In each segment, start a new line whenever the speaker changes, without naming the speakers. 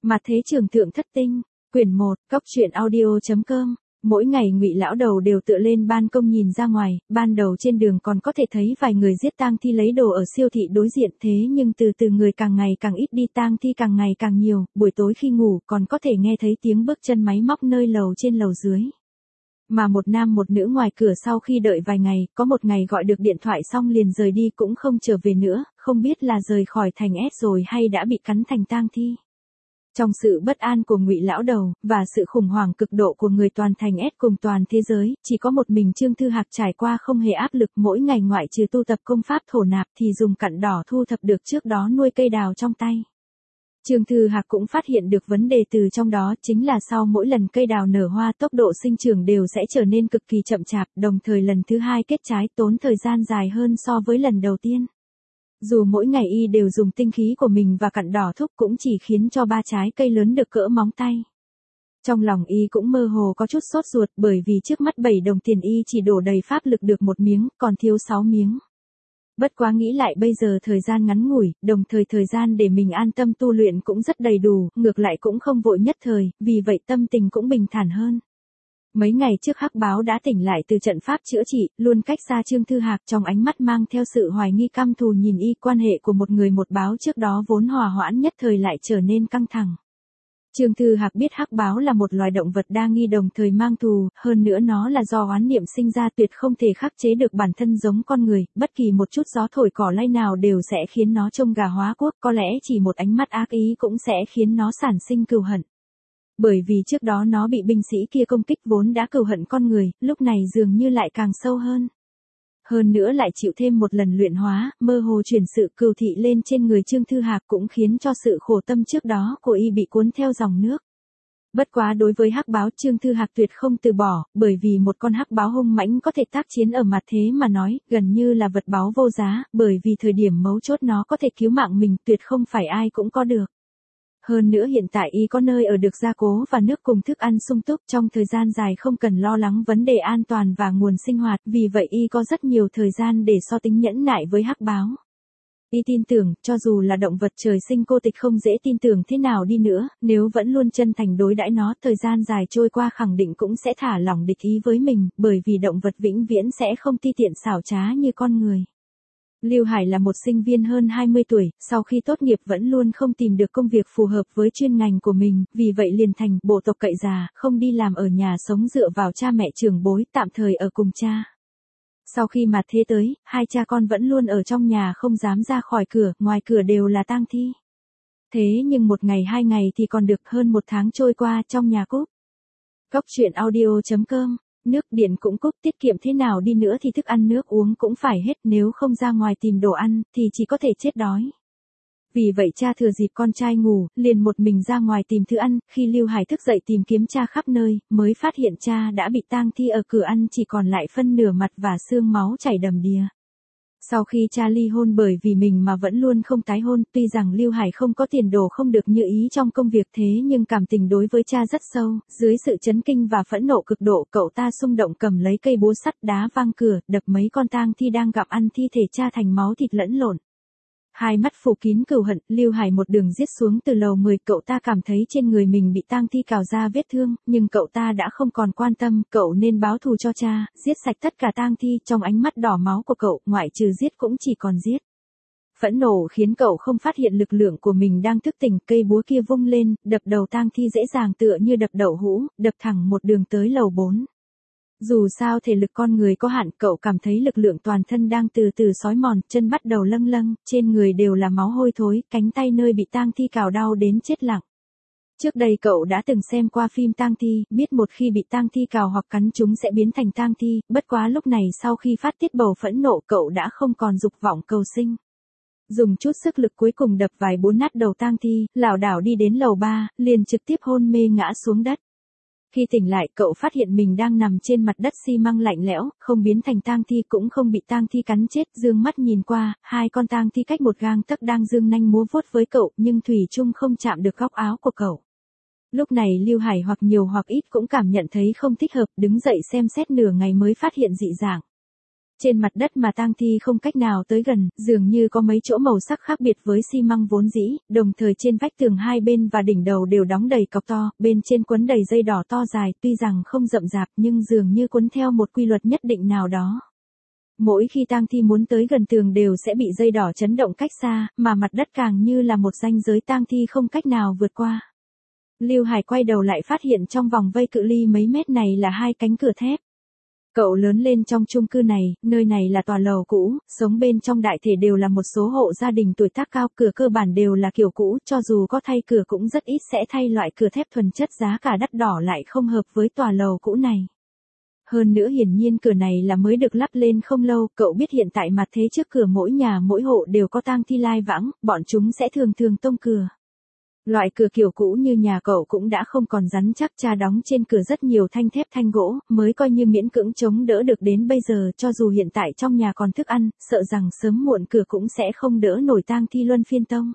Mặt thế trường thượng thất tinh, quyển 1, cóc truyện audio.com. Mỗi ngày Ngụy lão đầu đều tựa lên ban công nhìn ra ngoài, ban đầu trên đường còn có thể thấy vài người giết tang thi lấy đồ ở siêu thị đối diện, thế nhưng từ từ người càng ngày càng ít đi, tang thi càng ngày càng nhiều, buổi tối khi ngủ còn có thể nghe thấy tiếng bước chân máy móc nơi lầu trên lầu dưới. Mà một nam một nữ ngoài cửa sau khi đợi vài ngày, có một ngày gọi được điện thoại xong liền rời đi cũng không trở về nữa, không biết là rời khỏi thành S rồi hay đã bị cắn thành tang thi. Trong sự bất an của Ngụy lão đầu và sự khủng hoảng cực độ của người toàn thành S cùng toàn thế giới, chỉ có một mình Trương Thư Hạc trải qua không hề áp lực, mỗi ngày ngoại trừ tu tập công pháp thổ nạp thì dùng cặn đỏ thu thập được trước đó nuôi cây đào trong tay. Trương Thư Hạc cũng phát hiện được vấn đề từ trong đó, chính là sau mỗi lần cây đào nở hoa tốc độ sinh trưởng đều sẽ trở nên cực kỳ chậm chạp, đồng thời lần thứ hai kết trái tốn thời gian dài hơn so với lần đầu tiên. Dù mỗi ngày y đều dùng tinh khí của mình và cặn đỏ thúc cũng chỉ khiến cho 3 trái cây lớn được cỡ móng tay. Trong lòng y cũng mơ hồ có chút sốt ruột, bởi vì trước mắt 7 đồng tiền y chỉ đổ đầy pháp lực được 1 miếng, còn thiếu 6 miếng. Bất quá nghĩ lại bây giờ thời gian ngắn ngủi, đồng thời thời gian để mình an tâm tu luyện cũng rất đầy đủ, ngược lại cũng không vội nhất thời, vì vậy tâm tình cũng bình thản hơn. Mấy ngày trước Hắc Báo đã tỉnh lại từ trận pháp chữa trị, luôn cách xa Trương Thư Hạc, trong ánh mắt mang theo sự hoài nghi căm thù nhìn y, quan hệ của một người một báo trước đó vốn hòa hoãn nhất thời lại trở nên căng thẳng. Trương Thư Hạc biết Hắc Báo là một loài động vật đa nghi đồng thời mang thù, hơn nữa nó là do oán niệm sinh ra, tuyệt không thể khắc chế được bản thân giống con người, bất kỳ một chút gió thổi cỏ lay nào đều sẽ khiến nó trông gà hóa quốc, có lẽ chỉ một ánh mắt ác ý cũng sẽ khiến nó sản sinh cừu hận. Bởi vì trước đó nó bị binh sĩ kia công kích vốn đã cừu hận con người, lúc này dường như lại càng sâu hơn. Hơn nữa lại chịu thêm một lần luyện hóa, mơ hồ chuyển sự cừu thị lên trên người Trương Thư Hạc cũng khiến cho sự khổ tâm trước đó của y bị cuốn theo dòng nước. Bất quá đối với Hắc Báo Trương Thư Hạc tuyệt không từ bỏ, bởi vì một con Hắc Báo hung mãnh có thể tác chiến ở mặt thế mà nói, gần như là vật báu vô giá, bởi vì thời điểm mấu chốt nó có thể cứu mạng mình, tuyệt không phải ai cũng có được. Hơn nữa hiện tại y có nơi ở được gia cố và nước cùng thức ăn sung túc, trong thời gian dài không cần lo lắng vấn đề an toàn và nguồn sinh hoạt, vì vậy y có rất nhiều thời gian để so tính nhẫn nại với Hắc Báo. Y tin tưởng, cho dù là động vật trời sinh cô tịch không dễ tin tưởng thế nào đi nữa, nếu vẫn luôn chân thành đối đãi nó, thời gian dài trôi qua khẳng định cũng sẽ thả lỏng địch ý với mình, bởi vì động vật vĩnh viễn sẽ không ti tiện xảo trá như con người. Lưu Hải là một sinh viên hơn 20 tuổi, sau khi tốt nghiệp vẫn luôn không tìm được công việc phù hợp với chuyên ngành của mình, vì vậy liền thành bộ tộc cậy già, không đi làm ở nhà, sống dựa vào cha mẹ trưởng bối, tạm thời ở cùng cha. Sau khi mặt thế tới, hai cha con vẫn luôn ở trong nhà không dám ra khỏi cửa, ngoài cửa đều là tang thi. Thế nhưng một ngày 2 ngày thì còn được, hơn 1 tháng trôi qua trong nhà cúp. Cóc truyện audio.com. Nước điện cũng cúp, tiết kiệm thế nào đi nữa thì thức ăn nước uống cũng phải hết, nếu không ra ngoài tìm đồ ăn, thì chỉ có thể chết đói. Vì vậy cha thừa dịp con trai ngủ, liền một mình ra ngoài tìm thứ ăn, khi Lưu Hải thức dậy tìm kiếm cha khắp nơi, mới phát hiện cha đã bị tang thi ở cửa ăn, chỉ còn lại phân nửa mặt và xương máu chảy đầm đìa. Sau khi cha ly hôn bởi vì mình mà vẫn luôn không tái hôn, tuy rằng Lưu Hải không có tiền đồ không được như ý trong công việc, thế nhưng cảm tình đối với cha rất sâu, dưới sự chấn kinh và phẫn nộ cực độ, cậu ta xung động cầm lấy cây búa sắt đá văng cửa, đập mấy con tang thi đang gặm ăn thi thể cha thành máu thịt lẫn lộn. Hai mắt phủ kín cừu hận, Lưu Hải một đường giết xuống từ lầu 10, cậu ta cảm thấy trên người mình bị tang thi cào ra vết thương, nhưng cậu ta đã không còn quan tâm, cậu nên báo thù cho cha, giết sạch tất cả tang thi, trong ánh mắt đỏ máu của cậu, ngoại trừ giết cũng chỉ còn giết. Phẫn nộ khiến cậu không phát hiện lực lượng của mình đang thức tỉnh, cây búa kia vung lên, đập đầu tang thi dễ dàng tựa như đập đậu hũ, đập thẳng một đường tới lầu 4. Dù sao thể lực con người có hạn, cậu cảm thấy lực lượng toàn thân đang từ từ xói mòn, chân bắt đầu lâng lâng, trên người đều là máu hôi thối, cánh tay nơi bị tang thi cào đau đến chết lặng. Trước đây cậu đã từng xem qua phim tang thi, biết một khi bị tang thi cào hoặc cắn chúng sẽ biến thành tang thi, bất quá lúc này sau khi phát tiết bầu phẫn nộ cậu đã không còn dục vọng cầu sinh. Dùng chút sức lực cuối cùng đập vài búa nát đầu tang thi, lảo đảo đi đến lầu 3, liền trực tiếp hôn mê ngã xuống đất. Khi tỉnh lại cậu phát hiện mình đang nằm trên mặt đất xi măng lạnh lẽo, không biến thành tang thi cũng không bị tang thi cắn chết, dương mắt nhìn qua, 2 con tang thi cách một gang tấc đang giương nanh múa vuốt với cậu, nhưng thủy chung không chạm được góc áo của cậu. Lúc này Lưu Hải hoặc nhiều hoặc ít cũng cảm nhận thấy không thích hợp, đứng dậy xem xét nửa ngày mới phát hiện dị dạng. Trên mặt đất mà tang thi không cách nào tới gần, dường như có mấy chỗ màu sắc khác biệt với xi măng vốn dĩ, đồng thời trên vách tường hai bên và đỉnh đầu đều đóng đầy cọc to, bên trên quấn đầy dây đỏ to dài, tuy rằng không rậm rạp nhưng dường như quấn theo một quy luật nhất định nào đó. Mỗi khi tang thi muốn tới gần tường đều sẽ bị dây đỏ chấn động cách xa, mà mặt đất càng như là một ranh giới tang thi không cách nào vượt qua. Lưu Hải quay đầu lại phát hiện trong vòng vây cự ly mấy mét này là hai cánh cửa thép. Cậu lớn lên trong chung cư này, nơi này là tòa lầu cũ, sống bên trong đại thể đều là một số hộ gia đình tuổi tác cao, cửa cơ bản đều là kiểu cũ, cho dù có thay cửa cũng rất ít sẽ thay loại cửa thép thuần chất giá cả đắt đỏ lại không hợp với tòa lầu cũ này. Hơn nữa hiển nhiên cửa này là mới được lắp lên không lâu, cậu biết hiện tại mặt thế trước cửa mỗi nhà mỗi hộ đều có tang thi lai vãng, bọn chúng sẽ thường thường tông cửa. Loại cửa kiểu cũ như nhà cậu cũng đã không còn rắn chắc, cha đóng trên cửa rất nhiều thanh thép thanh gỗ, mới coi như miễn cưỡng chống đỡ được đến bây giờ, cho dù hiện tại trong nhà còn thức ăn, sợ rằng sớm muộn cửa cũng sẽ không đỡ nổi tang thi luân phiên tông.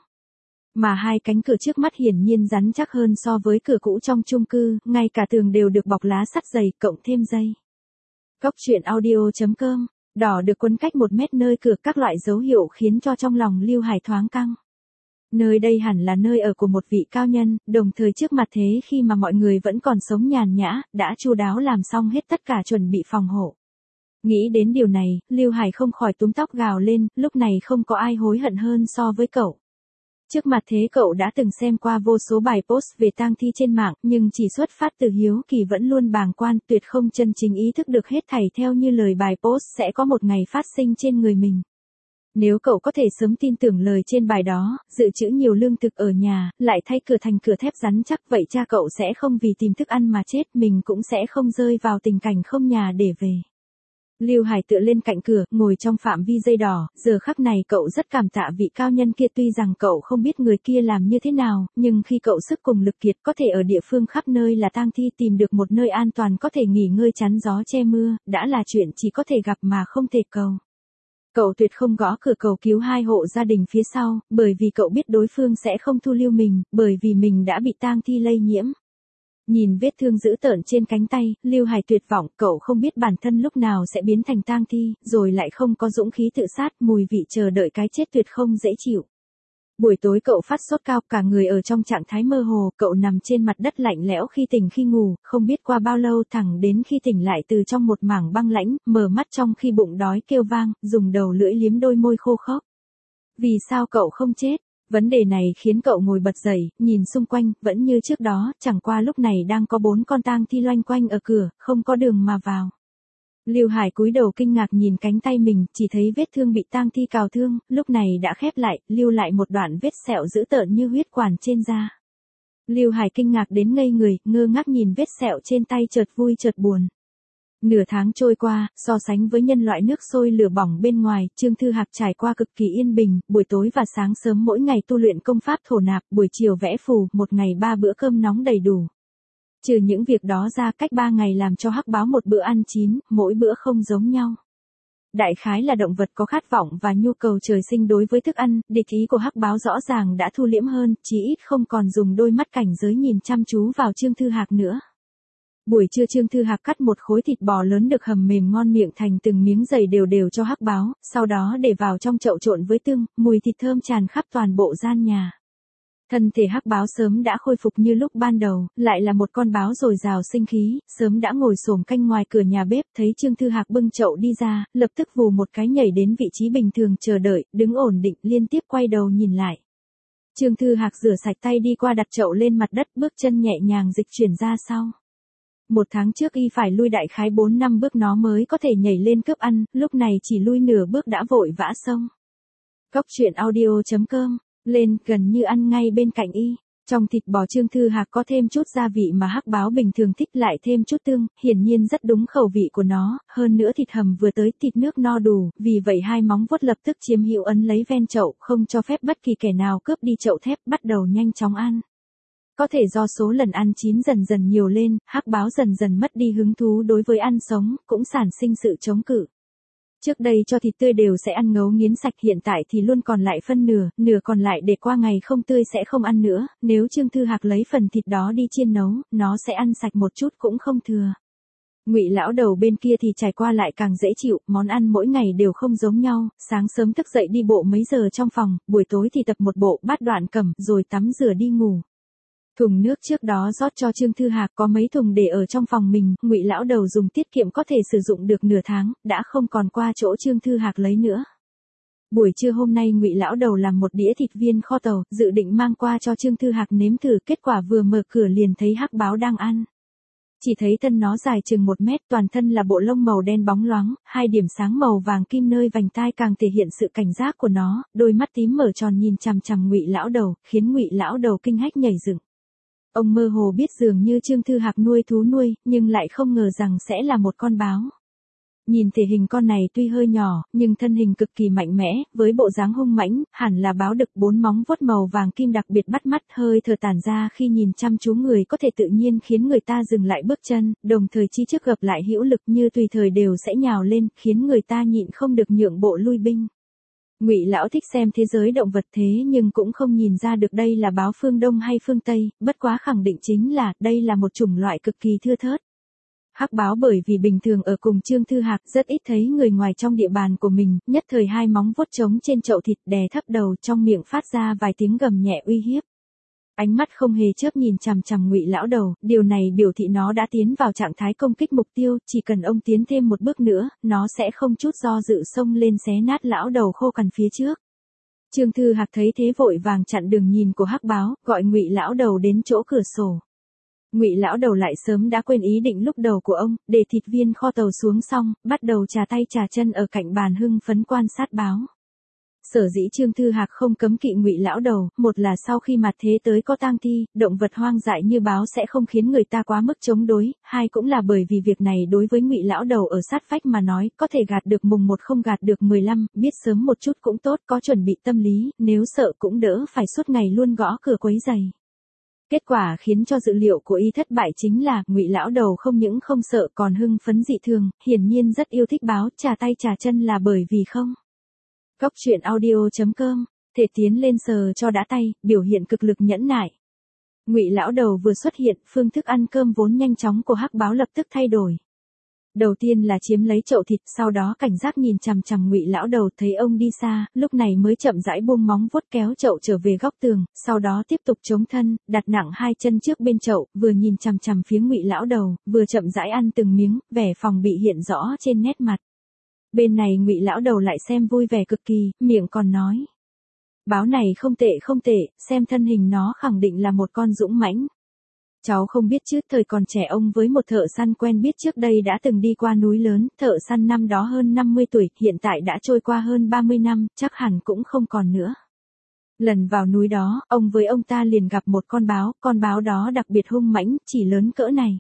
Mà hai cánh cửa trước mắt hiển nhiên rắn chắc hơn so với cửa cũ trong chung cư, ngay cả tường đều được bọc lá sắt dày, cộng thêm dây. Cốc truyện audio.com, đỏ được quấn cách 1 mét nơi cửa, các loại dấu hiệu khiến cho trong lòng Lưu Hải thoáng căng. Nơi đây hẳn là nơi ở của một vị cao nhân, đồng thời trước mặt thế khi mà mọi người vẫn còn sống nhàn nhã, đã chu đáo làm xong hết tất cả chuẩn bị phòng hộ. Nghĩ đến điều này, Lưu Hải không khỏi túm tóc gào lên, lúc này không có ai hối hận hơn so với cậu. Trước mặt thế cậu đã từng xem qua vô số bài post về tang thi trên mạng, nhưng chỉ xuất phát từ hiếu kỳ vẫn luôn bàng quan, tuyệt không chân chính ý thức được hết thảy theo như lời bài post sẽ có một ngày phát sinh trên người mình. Nếu cậu có thể sớm tin tưởng lời trên bài đó, dự trữ nhiều lương thực ở nhà, lại thay cửa thành cửa thép rắn chắc, vậy cha cậu sẽ không vì tìm thức ăn mà chết, mình cũng sẽ không rơi vào tình cảnh không nhà để về. Lưu Hải tựa lên cạnh cửa, ngồi trong phạm vi dây đỏ, giờ khắc này cậu rất cảm tạ vị cao nhân kia, tuy rằng cậu không biết người kia làm như thế nào, nhưng khi cậu sức cùng lực kiệt có thể ở địa phương khắp nơi là tang thi tìm được một nơi an toàn có thể nghỉ ngơi chắn gió che mưa, đã là chuyện chỉ có thể gặp mà không thể cầu. Cậu tuyệt không gõ cửa cầu cứu hai hộ gia đình phía sau, bởi vì cậu biết đối phương sẽ không thu lưu mình, bởi vì mình đã bị tang thi lây nhiễm. Nhìn vết thương dữ tợn trên cánh tay, Lưu Hải tuyệt vọng, cậu không biết bản thân lúc nào sẽ biến thành tang thi, rồi lại không có dũng khí tự sát, mùi vị chờ đợi cái chết tuyệt không dễ chịu. Buổi tối cậu phát sốt cao, cả người ở trong trạng thái mơ hồ, cậu nằm trên mặt đất lạnh lẽo khi tỉnh khi ngủ, không biết qua bao lâu thẳng đến khi tỉnh lại từ trong một mảng băng lãnh, mở mắt trong khi bụng đói kêu vang, dùng đầu lưỡi liếm đôi môi khô khốc. Vì sao cậu không chết? Vấn đề này khiến cậu ngồi bật dậy, nhìn xung quanh, vẫn như trước đó, chẳng qua lúc này đang có 4 con tang thi loanh quanh ở cửa, không có đường mà vào. Lưu Hải cúi đầu kinh ngạc nhìn cánh tay mình, chỉ thấy vết thương bị tang thi cào thương, lúc này đã khép lại, lưu lại một đoạn vết sẹo dữ tợn như huyết quản trên da. Lưu Hải kinh ngạc đến ngây người, ngơ ngác nhìn vết sẹo trên tay, chợt vui chợt buồn. Nửa tháng trôi qua, so sánh với nhân loại nước sôi lửa bỏng bên ngoài, Trương Thư Hạc trải qua cực kỳ yên bình, buổi tối và sáng sớm mỗi ngày tu luyện công pháp thổ nạp, buổi chiều vẽ phù, một ngày 3 bữa cơm nóng đầy đủ. Trừ những việc đó ra, cách 3 ngày làm cho Hắc Báo một bữa ăn chín, mỗi bữa không giống nhau. Đại khái là động vật có khát vọng và nhu cầu trời sinh đối với thức ăn, địch ý của Hắc Báo rõ ràng đã thu liễm hơn, chí ít không còn dùng đôi mắt cảnh giới nhìn chăm chú vào Trương Thư Hạc nữa. Buổi trưa Trương Thư Hạc cắt một khối thịt bò lớn được hầm mềm ngon miệng thành từng miếng dày đều đều cho Hắc Báo, sau đó để vào trong chậu trộn với tương, mùi thịt thơm tràn khắp toàn bộ gian nhà. Thân thể Hắc Báo sớm đã khôi phục như lúc ban đầu, lại là một con báo dồi dào sinh khí, sớm đã ngồi xổm canh ngoài cửa nhà bếp, thấy Trương Thư Hạc bưng chậu đi ra, lập tức vù một cái nhảy đến vị trí bình thường chờ đợi, đứng ổn định, liên tiếp quay đầu nhìn lại. Trương Thư Hạc rửa sạch tay đi qua đặt chậu lên mặt đất, bước chân nhẹ nhàng dịch chuyển ra sau. 1 tháng trước y phải lui đại khái 4-5 bước nó mới có thể nhảy lên cướp ăn, lúc này chỉ lui nửa bước đã vội vã xông. Cốc truyện audio.com, lên gần như ăn ngay bên cạnh y. Trong thịt bò Trương Thư Hạc có thêm chút gia vị mà Hắc Báo bình thường thích, lại thêm chút tương, hiển nhiên rất đúng khẩu vị của nó, hơn nữa thịt hầm vừa tới, thịt nước no đủ, vì vậy hai móng vuốt lập tức chiếm hữu ấn lấy ven chậu, không cho phép bất kỳ kẻ nào cướp đi chậu thép, bắt đầu nhanh chóng ăn. Có thể do số lần ăn chín dần dần nhiều lên, Hắc Báo dần dần mất đi hứng thú đối với ăn sống, cũng sản sinh sự chống cự. Trước đây cho thịt tươi đều sẽ ăn ngấu nghiến sạch, hiện tại thì luôn còn lại phân nửa, nửa còn lại để qua ngày không tươi sẽ không ăn nữa, nếu Trương Thư Hạc lấy phần thịt đó đi chiên nấu, nó sẽ ăn sạch một chút cũng không thừa. Ngụy lão đầu bên kia thì trải qua lại càng dễ chịu, món ăn mỗi ngày đều không giống nhau, sáng sớm thức dậy đi bộ mấy giờ trong phòng, buổi tối thì tập một bộ bát đoạn cầm, rồi tắm rửa đi ngủ. Thùng nước trước đó rót cho Trương Thư Hạc, có mấy thùng để ở trong phòng mình, Ngụy lão đầu dùng tiết kiệm có thể sử dụng được nửa tháng, đã không còn qua chỗ Trương Thư Hạc lấy nữa. Buổi trưa hôm nay Ngụy lão đầu làm một đĩa thịt viên kho tàu, dự định mang qua cho Trương Thư Hạc nếm thử, kết quả vừa mở cửa liền thấy Hắc Báo đang ăn. Chỉ thấy thân nó dài chừng 1 mét, toàn thân là bộ lông màu đen bóng loáng, 2 điểm sáng màu vàng kim nơi vành tai càng thể hiện sự cảnh giác của nó, đôi mắt tím mở tròn nhìn chằm chằm Ngụy lão đầu, khiến Ngụy lão đầu kinh hách nhảy dựng. Ông mơ hồ biết dường như Trương Thư Hạc nuôi thú nuôi, nhưng lại không ngờ rằng sẽ là một con báo. Nhìn thể hình con này tuy hơi nhỏ, nhưng thân hình cực kỳ mạnh mẽ, với bộ dáng hung mãnh, hẳn là báo đực, 4 móng vuốt màu vàng kim đặc biệt bắt mắt, hơi thở tản ra khi nhìn chăm chú người có thể tự nhiên khiến người ta dừng lại bước chân, đồng thời chi trước gập lại hữu lực như tùy thời đều sẽ nhào lên, khiến người ta nhịn không được nhượng bộ lui binh. Ngụy lão thích xem thế giới động vật thế nhưng cũng không nhìn ra được đây là báo phương Đông hay phương Tây, bất quá khẳng định chính là đây là một chủng loại cực kỳ thưa thớt. Hắc báo bởi vì bình thường ở cùng Trương Thư Hạc rất ít thấy người ngoài trong địa bàn của mình, nhất thời 2 móng vuốt trống trên chậu thịt đè thấp đầu, trong miệng phát ra vài tiếng gầm nhẹ uy hiếp. Ánh mắt không hề chớp nhìn chằm chằm Ngụy lão đầu, điều này biểu thị nó đã tiến vào trạng thái công kích mục tiêu, chỉ cần ông tiến thêm một bước nữa, nó sẽ không chút do dự xông lên xé nát lão đầu khô cằn phía trước. Trương Thư Hạc thấy thế vội vàng chặn đường nhìn của Hắc báo, gọi Ngụy lão đầu đến chỗ cửa sổ. Ngụy lão đầu lại sớm đã quên ý định lúc đầu của ông, để thịt viên kho tàu xuống xong, bắt đầu chà tay chà chân ở cạnh bàn hưng phấn quan sát báo. Sở dĩ Trương Thư Hạc không cấm kỵ Ngụy lão đầu, một là sau khi mặt thế tới có tang thi, động vật hoang dại như báo sẽ không khiến người ta quá mức chống đối, hai cũng là bởi vì việc này đối với Ngụy lão đầu ở sát vách mà nói, có thể gạt được mùng 1 không gạt được 15, biết sớm một chút cũng tốt, có chuẩn bị tâm lý, nếu sợ cũng đỡ phải suốt ngày luôn gõ cửa quấy giày. Kết quả khiến cho dự liệu của y thất bại chính là, Ngụy lão đầu không những không sợ còn hưng phấn dị thường, hiển nhiên rất yêu thích báo, chà tay chà chân là bởi vì không. Góc truyện audio.com, thể tiến lên sờ cho đã tay, biểu hiện cực lực nhẫn nại. Ngụy lão đầu vừa xuất hiện, phương thức ăn cơm vốn nhanh chóng của Hắc báo lập tức thay đổi. Đầu tiên là chiếm lấy chậu thịt, sau đó cảnh giác nhìn chằm chằm Ngụy lão đầu, thấy ông đi xa, lúc này mới chậm rãi buông móng vuốt kéo chậu trở về góc tường, sau đó tiếp tục chống thân, đặt nặng 2 chân trước bên chậu, vừa nhìn chằm chằm phía Ngụy lão đầu, vừa chậm rãi ăn từng miếng, vẻ phòng bị hiện rõ trên nét mặt. Bên này Ngụy lão đầu lại xem vui vẻ cực kỳ, miệng còn nói: "Báo này không tệ không tệ, xem thân hình nó khẳng định là một con dũng mãnh. Cháu không biết chứ, thời còn trẻ ông với một thợ săn quen biết trước đây đã từng đi qua núi lớn, thợ săn năm đó hơn 50 tuổi, hiện tại đã trôi qua hơn 30 năm, chắc hẳn cũng không còn nữa. Lần vào núi đó, ông với ông ta liền gặp một con báo đó đặc biệt hung mãnh, chỉ lớn cỡ này."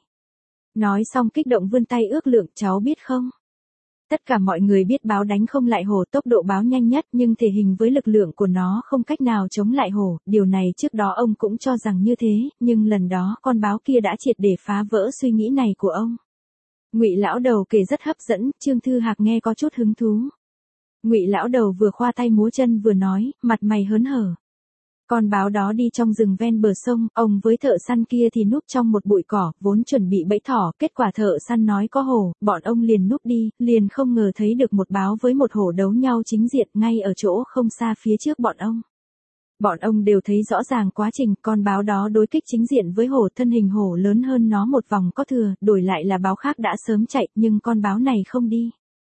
Nói xong kích động vươn tay ước lượng, "Cháu biết không? Tất cả mọi người biết báo đánh không lại hổ, tốc độ báo nhanh nhất, nhưng thể hình với lực lượng của nó không cách nào chống lại hổ, điều này trước đó ông cũng cho rằng như thế, nhưng lần đó con báo kia đã triệt để phá vỡ suy nghĩ này của ông." Ngụy lão đầu kể rất hấp dẫn, Trương Thư Hạc nghe có chút hứng thú. Ngụy lão đầu vừa khoa tay múa chân vừa nói, mặt mày hớn hở. Con báo đó đi trong rừng ven bờ sông, ông với thợ săn kia thì núp trong một bụi cỏ, vốn chuẩn bị bẫy thỏ, kết quả thợ săn nói có hổ, bọn ông liền núp đi, liền không ngờ thấy được một báo với một hổ đấu nhau chính diện ngay ở chỗ không xa phía trước bọn ông. Bọn ông đều thấy rõ ràng quá trình, con báo đó đối kích chính diện với hổ, thân hình hổ lớn hơn nó một vòng có thừa, đổi lại là báo khác đã sớm chạy, nhưng con báo này không đi.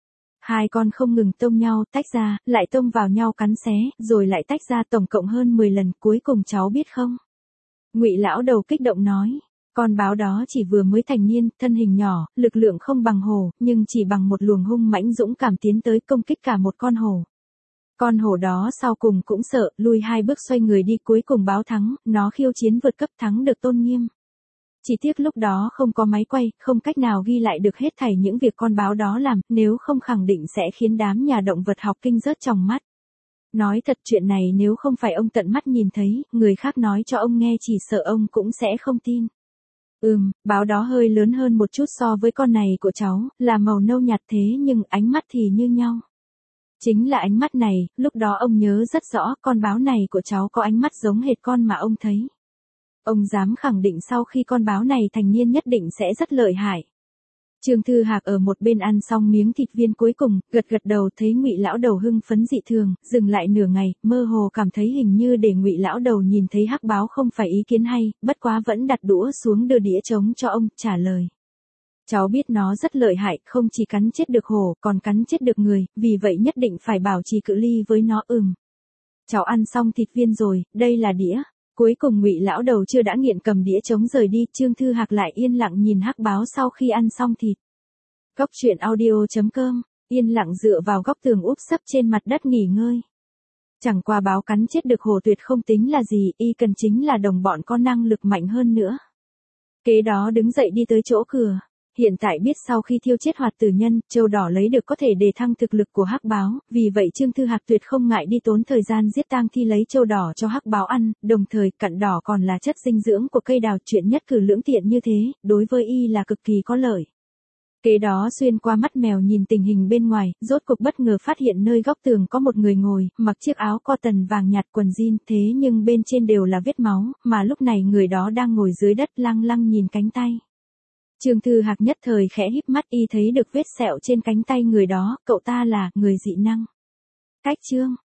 Hai con không ngừng tông nhau, tách ra, lại tông vào nhau cắn xé, rồi lại tách ra tổng cộng hơn 10 lần, cuối cùng cháu biết không? Ngụy lão đầu kích động nói, con báo đó chỉ vừa mới thành niên, thân hình nhỏ, lực lượng không bằng hổ, nhưng chỉ bằng một luồng hung mãnh dũng cảm tiến tới công kích cả một con hổ. Con hổ đó sau cùng cũng sợ, lùi 2 bước xoay người đi, cuối cùng báo thắng, nó khiêu chiến vượt cấp thắng được tôn nghiêm. Chỉ tiếc lúc đó không có máy quay, không cách nào ghi lại được hết thảy những việc con báo đó làm, nếu không khẳng định sẽ khiến đám nhà động vật học kinh rớt tròng mắt. Nói thật, chuyện này nếu không phải ông tận mắt nhìn thấy, người khác nói cho ông nghe chỉ sợ ông cũng sẽ không tin. Báo đó hơi lớn hơn một chút so với con này của cháu, là màu nâu nhạt thế nhưng ánh mắt thì như nhau. Chính là ánh mắt này, lúc đó ông nhớ rất rõ, con báo này của cháu có ánh mắt giống hệt con mà ông thấy. Ông dám khẳng định sau khi con báo này thành niên nhất định sẽ rất lợi hại. Trương Thư Hạc ở một bên ăn xong miếng thịt viên cuối cùng, gật gật đầu, thấy Ngụy lão đầu hưng phấn dị thường, dừng lại nửa ngày, mơ hồ cảm thấy hình như để Ngụy lão đầu nhìn thấy hắc báo không phải ý kiến hay, bất quá vẫn đặt đũa xuống đưa đĩa trống cho ông, trả lời. Cháu biết nó rất lợi hại, không chỉ cắn chết được hổ, còn cắn chết được người, vì vậy nhất định phải bảo trì cự ly với nó. Cháu ăn xong thịt viên rồi, đây là đĩa. Cuối cùng Ngụy lão đầu chưa đã nghiện cầm đĩa trống rời đi, Trương Thư Hạc lại yên lặng nhìn hắc báo sau khi ăn xong thịt. Góc truyện audio.com, yên lặng dựa vào góc tường úp sấp trên mặt đất nghỉ ngơi. Chẳng qua báo cắn chết được hổ tuyệt không tính là gì, y cần chính là đồng bọn có năng lực mạnh hơn nữa. Kế đó đứng dậy đi tới chỗ cửa. Hiện tại biết sau khi thiêu chết hoạt tử nhân, châu đỏ lấy được có thể đề thăng thực lực của hắc báo, vì vậy Trương Thư Hạc tuyệt không ngại đi tốn thời gian giết tang thi lấy châu đỏ cho hắc báo ăn, đồng thời cặn đỏ còn là chất dinh dưỡng của cây đào, chuyện nhất cử lưỡng tiện như thế, đối với y là cực kỳ có lợi. Kế đó xuyên qua mắt mèo nhìn tình hình bên ngoài, rốt cục bất ngờ phát hiện nơi góc tường có một người ngồi, mặc chiếc áo cotton vàng nhạt quần jean, thế nhưng bên trên đều là vết máu, mà lúc này người đó đang ngồi dưới đất lăng lăng nhìn cánh tay. Trương Thư Hạc nhất thời khẽ híp mắt, y thấy được vết sẹo trên cánh tay người đó, cậu ta là người dị năng. Cách chương